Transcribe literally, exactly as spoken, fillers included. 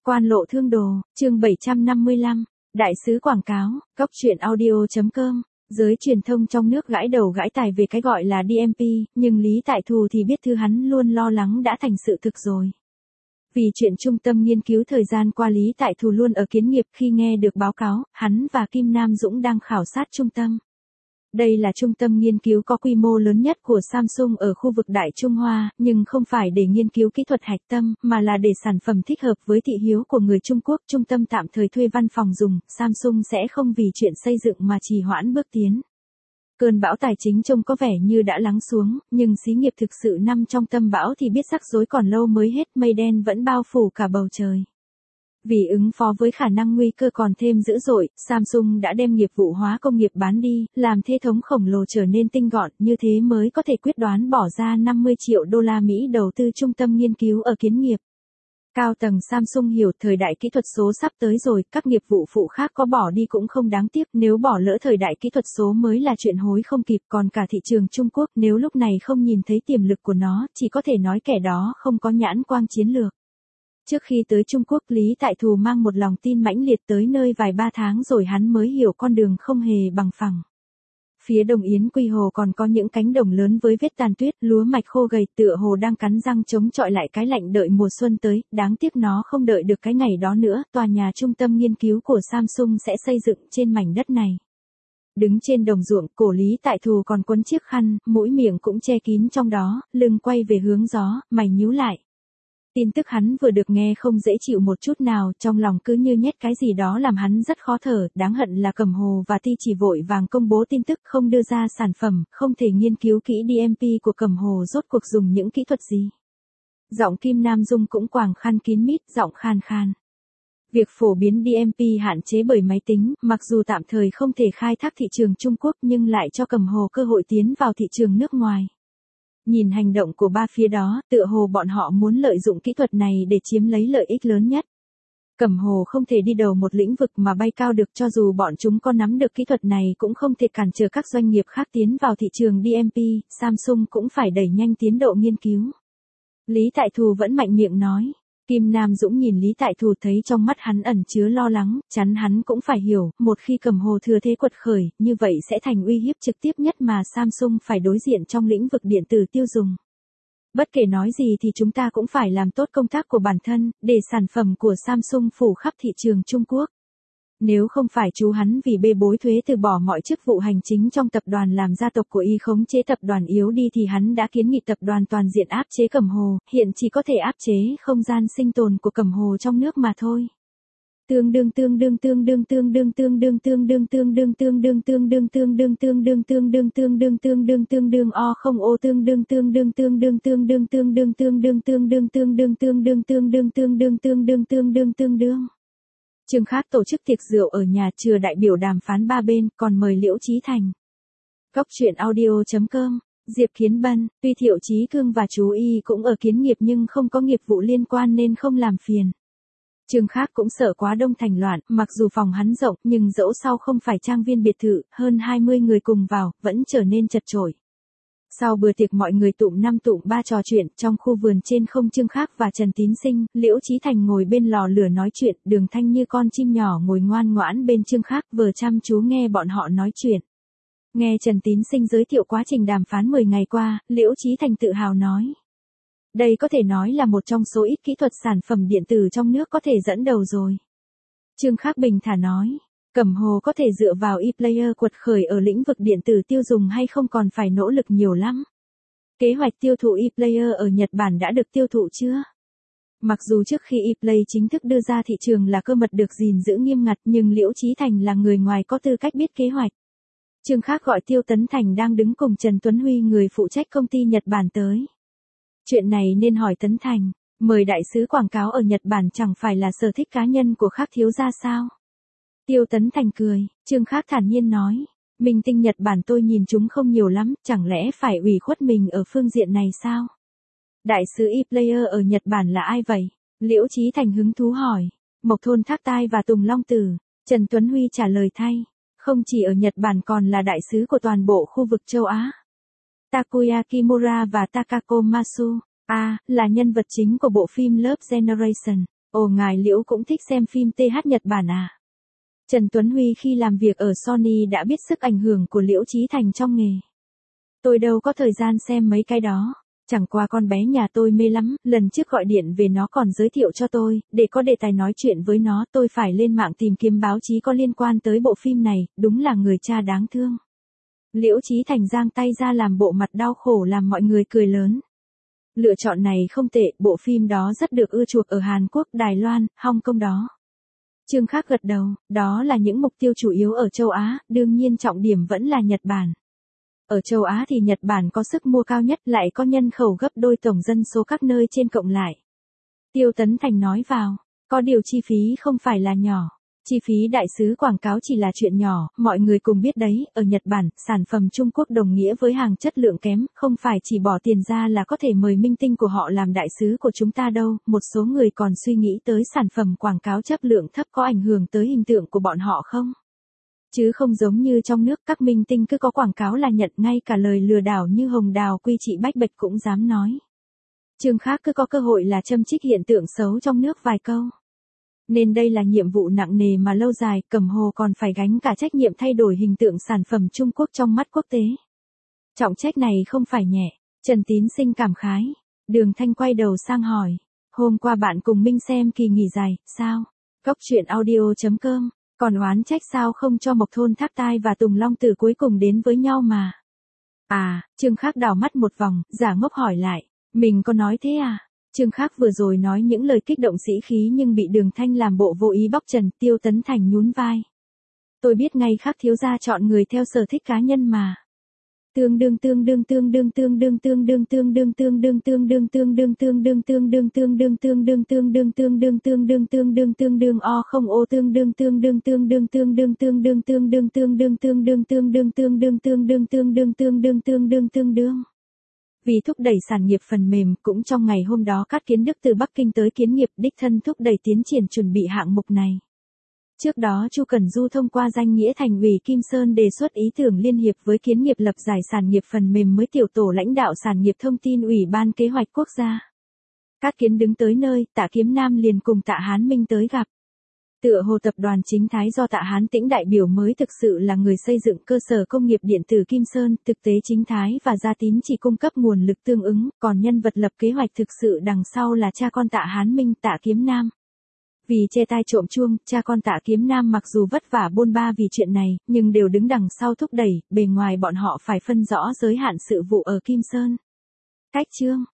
Quan lộ thương đồ, chương bảy trăm năm mươi lăm, đại sứ quảng cáo, cốc truyện audio.com. Giới truyền thông trong nước gãi đầu gãi tai về cái gọi là đê em pê, nhưng Lý Tại Thù thì biết thứ hắn luôn lo lắng đã thành sự thực rồi. Vì chuyện trung tâm nghiên cứu thời gian qua Lý Tại Thù luôn ở kiến nghiệp khi nghe được báo cáo, hắn và Kim Nam Dũng đang khảo sát trung tâm. Đây là trung tâm nghiên cứu có quy mô lớn nhất của Samsung ở khu vực Đại Trung Hoa, nhưng không phải để nghiên cứu kỹ thuật hạch tâm, mà là để sản phẩm thích hợp với thị hiếu của người Trung Quốc. Trung tâm tạm thời thuê văn phòng dùng, Samsung sẽ không vì chuyện xây dựng mà trì hoãn bước tiến. Cơn bão tài chính trông có vẻ như đã lắng xuống, nhưng xí nghiệp thực sự nằm trong tâm bão thì biết rắc rối còn lâu mới hết, mây đen vẫn bao phủ cả bầu trời. Vì ứng phó với khả năng nguy cơ còn thêm dữ dội, Samsung đã đem nghiệp vụ hóa công nghiệp bán đi, làm hệ thống khổng lồ trở nên tinh gọn, như thế mới có thể quyết đoán bỏ ra năm mươi triệu đô la Mỹ đầu tư trung tâm nghiên cứu ở kiến nghiệp. Cao tầng Samsung hiểu thời đại kỹ thuật số sắp tới rồi, các nghiệp vụ phụ khác có bỏ đi cũng không đáng tiếc, nếu bỏ lỡ thời đại kỹ thuật số mới là chuyện hối không kịp, còn cả thị trường Trung Quốc nếu lúc này không nhìn thấy tiềm lực của nó, chỉ có thể nói kẻ đó không có nhãn quang chiến lược. Trước khi tới Trung Quốc, Lý Tại Thù mang một lòng tin mãnh liệt tới nơi vài ba tháng rồi hắn mới hiểu con đường không hề bằng phẳng. Phía Đồng Yến Quy Hồ còn có những cánh đồng lớn với vết tàn tuyết, lúa mạch khô gầy tựa hồ đang cắn răng chống chọi lại cái lạnh đợi mùa xuân tới, đáng tiếc nó không đợi được cái ngày đó nữa, tòa nhà trung tâm nghiên cứu của Samsung sẽ xây dựng trên mảnh đất này. Đứng trên đồng ruộng, cổ Lý Tại Thù còn quấn chiếc khăn, mũi miệng cũng che kín trong đó, lưng quay về hướng gió, mày nhíu lại. Tin tức hắn vừa được nghe không dễ chịu một chút nào, trong lòng cứ như nhét cái gì đó làm hắn rất khó thở, đáng hận là Cẩm Hồ và Ti chỉ vội vàng công bố tin tức không đưa ra sản phẩm, không thể nghiên cứu kỹ đê em pê của Cẩm Hồ rốt cuộc dùng những kỹ thuật gì. Giọng Kim Nam Dung cũng quàng khăn kín mít, giọng khan khan. Việc phổ biến đê em pê hạn chế bởi máy tính, mặc dù tạm thời không thể khai thác thị trường Trung Quốc nhưng lại cho Cẩm Hồ cơ hội tiến vào thị trường nước ngoài. Nhìn hành động của ba phía đó, tựa hồ bọn họ muốn lợi dụng kỹ thuật này để chiếm lấy lợi ích lớn nhất. Cẩm Hồ không thể đi đầu một lĩnh vực mà bay cao được, cho dù bọn chúng có nắm được kỹ thuật này cũng không thể cản trở các doanh nghiệp khác tiến vào thị trường đê em pê, Samsung cũng phải đẩy nhanh tiến độ nghiên cứu. Lý Tại Thù vẫn mạnh miệng nói. Kim Nam Dũng nhìn Lý Tại Thù thấy trong mắt hắn ẩn chứa lo lắng, chắn hắn cũng phải hiểu, một khi Cẩm Hồ thừa thế quật khởi, như vậy sẽ thành uy hiếp trực tiếp nhất mà Samsung phải đối diện trong lĩnh vực điện tử tiêu dùng. Bất kể nói gì thì chúng ta cũng phải làm tốt công tác của bản thân, để sản phẩm của Samsung phủ khắp thị trường Trung Quốc. Nếu không phải chú hắn vì bê bối thuế từ bỏ mọi chức vụ hành chính trong tập đoàn làm gia tộc của y khống chế tập đoàn yếu đi thì hắn đã kiến nghị tập đoàn toàn diện áp chế Cẩm Hồ, hiện chỉ có thể áp chế không gian sinh tồn của Cẩm Hồ trong nước mà thôi. Tương đương tương đương tương đương tương đương tương đương tương đương tương đương tương đương tương đương tương đương tương đương tương đương tương đương tương đương tương đương o không ô tương đương tương đương tương đương tương đương tương đương tương đương tương đương tương đương tương đương tương đương tương đương tương đương tương đương tương đương. Trương Khác tổ chức tiệc rượu ở nhà chừa đại biểu đàm phán ba bên, còn mời Liễu Chí Thành. Cốc truyện audio.com, Diệp Kiến Bân, tuy Thiệu Chí Cương và chú Y cũng ở kiến nghiệp nhưng không có nghiệp vụ liên quan nên không làm phiền. Trương Khác cũng sợ quá đông thành loạn, mặc dù phòng hắn rộng nhưng dẫu sao không phải trang viên biệt thự, hơn hai mươi người cùng vào, vẫn trở nên chật chội. Sau bữa tiệc mọi người tụm năm tụm ba trò chuyện, trong khu vườn trên không Trương Khác và Trần Tín Sinh, Liễu Chí Thành ngồi bên lò lửa nói chuyện, Đường Thanh như con chim nhỏ ngồi ngoan ngoãn bên Trương Khác vừa chăm chú nghe bọn họ nói chuyện. Nghe Trần Tín Sinh giới thiệu quá trình đàm phán mười ngày qua, Liễu Chí Thành tự hào nói. Đây có thể nói là một trong số ít kỹ thuật sản phẩm điện tử trong nước có thể dẫn đầu rồi. Trương Khác bình thản nói. Cẩm Hồ có thể dựa vào ePlayer quật khởi ở lĩnh vực điện tử tiêu dùng hay không còn phải nỗ lực nhiều lắm. Kế hoạch tiêu thụ ePlayer ở Nhật Bản đã được tiêu thụ chưa? Mặc dù trước khi ePlay chính thức đưa ra thị trường là cơ mật được gìn giữ nghiêm ngặt nhưng Liễu Chí Thành là người ngoài có tư cách biết kế hoạch. Trương Khác gọi Tiêu Tấn Thành đang đứng cùng Trần Tuấn Huy người phụ trách công ty Nhật Bản tới. Chuyện này nên hỏi Tấn Thành, mời đại sứ quảng cáo ở Nhật Bản chẳng phải là sở thích cá nhân của Khác thiếu gia sao? Tiêu Tấn Thành cười, Trương Khác thản nhiên nói, minh tinh Nhật Bản tôi nhìn chúng không nhiều lắm, chẳng lẽ phải ủy khuất mình ở phương diện này sao? Đại sứ ePlayer ở Nhật Bản là ai vậy? Liễu Chí Thành hứng thú hỏi. Mộc Thôn Thác Tai và Tùng Long Tử. Trần Tuấn Huy trả lời thay. Không chỉ ở Nhật Bản còn là đại sứ của toàn bộ khu vực châu Á. Takuya Kimura và Takako Masu, à, là nhân vật chính của bộ phim Love Generation. Ồ, ngài Liễu cũng thích xem phim tê hát Nhật Bản à? Trần Tuấn Huy khi làm việc ở Sony đã biết sức ảnh hưởng của Liễu Chí Thành trong nghề. Tôi đâu có thời gian xem mấy cái đó. Chẳng qua con bé nhà tôi mê lắm, lần trước gọi điện về nó còn giới thiệu cho tôi, để có đề tài nói chuyện với nó, tôi phải lên mạng tìm kiếm báo chí có liên quan tới bộ phim này, đúng là người cha đáng thương. Liễu Chí Thành giang tay ra làm bộ mặt đau khổ làm mọi người cười lớn. Lựa chọn này không tệ, bộ phim đó rất được ưa chuộng ở Hàn Quốc, Đài Loan, Hong Kong đó. Trương Khắc gật đầu, đó là những mục tiêu chủ yếu ở châu Á, đương nhiên trọng điểm vẫn là Nhật Bản. Ở châu Á thì Nhật Bản có sức mua cao nhất, lại có nhân khẩu gấp đôi tổng dân số các nơi trên cộng lại. Tiêu Tấn Thành nói vào, có điều chi phí không phải là nhỏ. Chi phí đại sứ quảng cáo chỉ là chuyện nhỏ, mọi người cùng biết đấy, ở Nhật Bản, sản phẩm Trung Quốc đồng nghĩa với hàng chất lượng kém, không phải chỉ bỏ tiền ra là có thể mời minh tinh của họ làm đại sứ của chúng ta đâu, một số người còn suy nghĩ tới sản phẩm quảng cáo chất lượng thấp có ảnh hưởng tới hình tượng của bọn họ không? Chứ không giống như trong nước, các minh tinh cứ có quảng cáo là nhận, ngay cả lời lừa đảo như Hồng Đào Quy Trị Bách Bạch cũng dám nói. Trương Khắc cứ có cơ hội là châm chích hiện tượng xấu trong nước vài câu. Nên đây là nhiệm vụ nặng nề mà lâu dài, Cẩm Hồ còn phải gánh cả trách nhiệm thay đổi hình tượng sản phẩm Trung Quốc trong mắt quốc tế. Trọng trách này không phải nhẹ, Trần Tín Sinh cảm khái. Đường Thanh quay đầu sang hỏi, hôm qua bạn cùng Minh xem kỳ nghỉ dài, sao? Góc truyện audio chấm com, còn oán trách sao không cho Mộc Thôn Thác Tai và Tùng Long Tử cuối cùng đến với nhau mà. À, Trương Khắc đảo mắt một vòng, giả ngốc hỏi lại, mình có nói thế à? Trương Khắc vừa rồi nói những lời kích động sĩ khí nhưng bị Đường Thanh làm bộ vô ý bóc trần, Tiêu Tấn Thành nhún vai. Tôi biết ngay Khắc thiếu gia chọn người theo sở thích cá nhân mà. Tương đương tương đương tương đương tương đương tương đương tương đương tương đương tương đương tương đương tương đương tương đương tương đương tương đương tương đương tương đương tương đương tương đương tương đương o không ô tương đương tương đương tương đương tương đương tương đương tương đương tương đương tương đương tương đương tương đương tương đương tương đương tương đương tương đương tương đương. Vì thúc đẩy sản nghiệp phần mềm, cũng trong ngày hôm đó Cát Kiến Đức từ Bắc Kinh tới kiến nghiệp đích thân thúc đẩy tiến triển chuẩn bị hạng mục này. Trước đó Chu Cẩn Du thông qua danh nghĩa Thành ủy Kim Sơn đề xuất ý tưởng liên hiệp với kiến nghiệp lập giải sản nghiệp phần mềm mới tiểu tổ lãnh đạo sản nghiệp thông tin Ủy ban Kế hoạch Quốc gia. Cát Kiến đứng tới nơi, Tạ Kiếm Nam liền cùng Tạ Hán Minh tới gặp. Tựa hồ tập đoàn Chính Thái do Tạ Hán Tĩnh đại biểu mới thực sự là người xây dựng cơ sở công nghiệp điện tử Kim Sơn, thực tế Chính Thái và Gia Tín chỉ cung cấp nguồn lực tương ứng, còn nhân vật lập kế hoạch thực sự đằng sau là cha con Tạ Hán Minh, Tạ Kiếm Nam. Vì chê tai trộm chuông, cha con Tạ Kiếm Nam mặc dù vất vả bôn ba vì chuyện này, nhưng đều đứng đằng sau thúc đẩy, bề ngoài bọn họ phải phân rõ giới hạn sự vụ ở Kim Sơn. Cách chương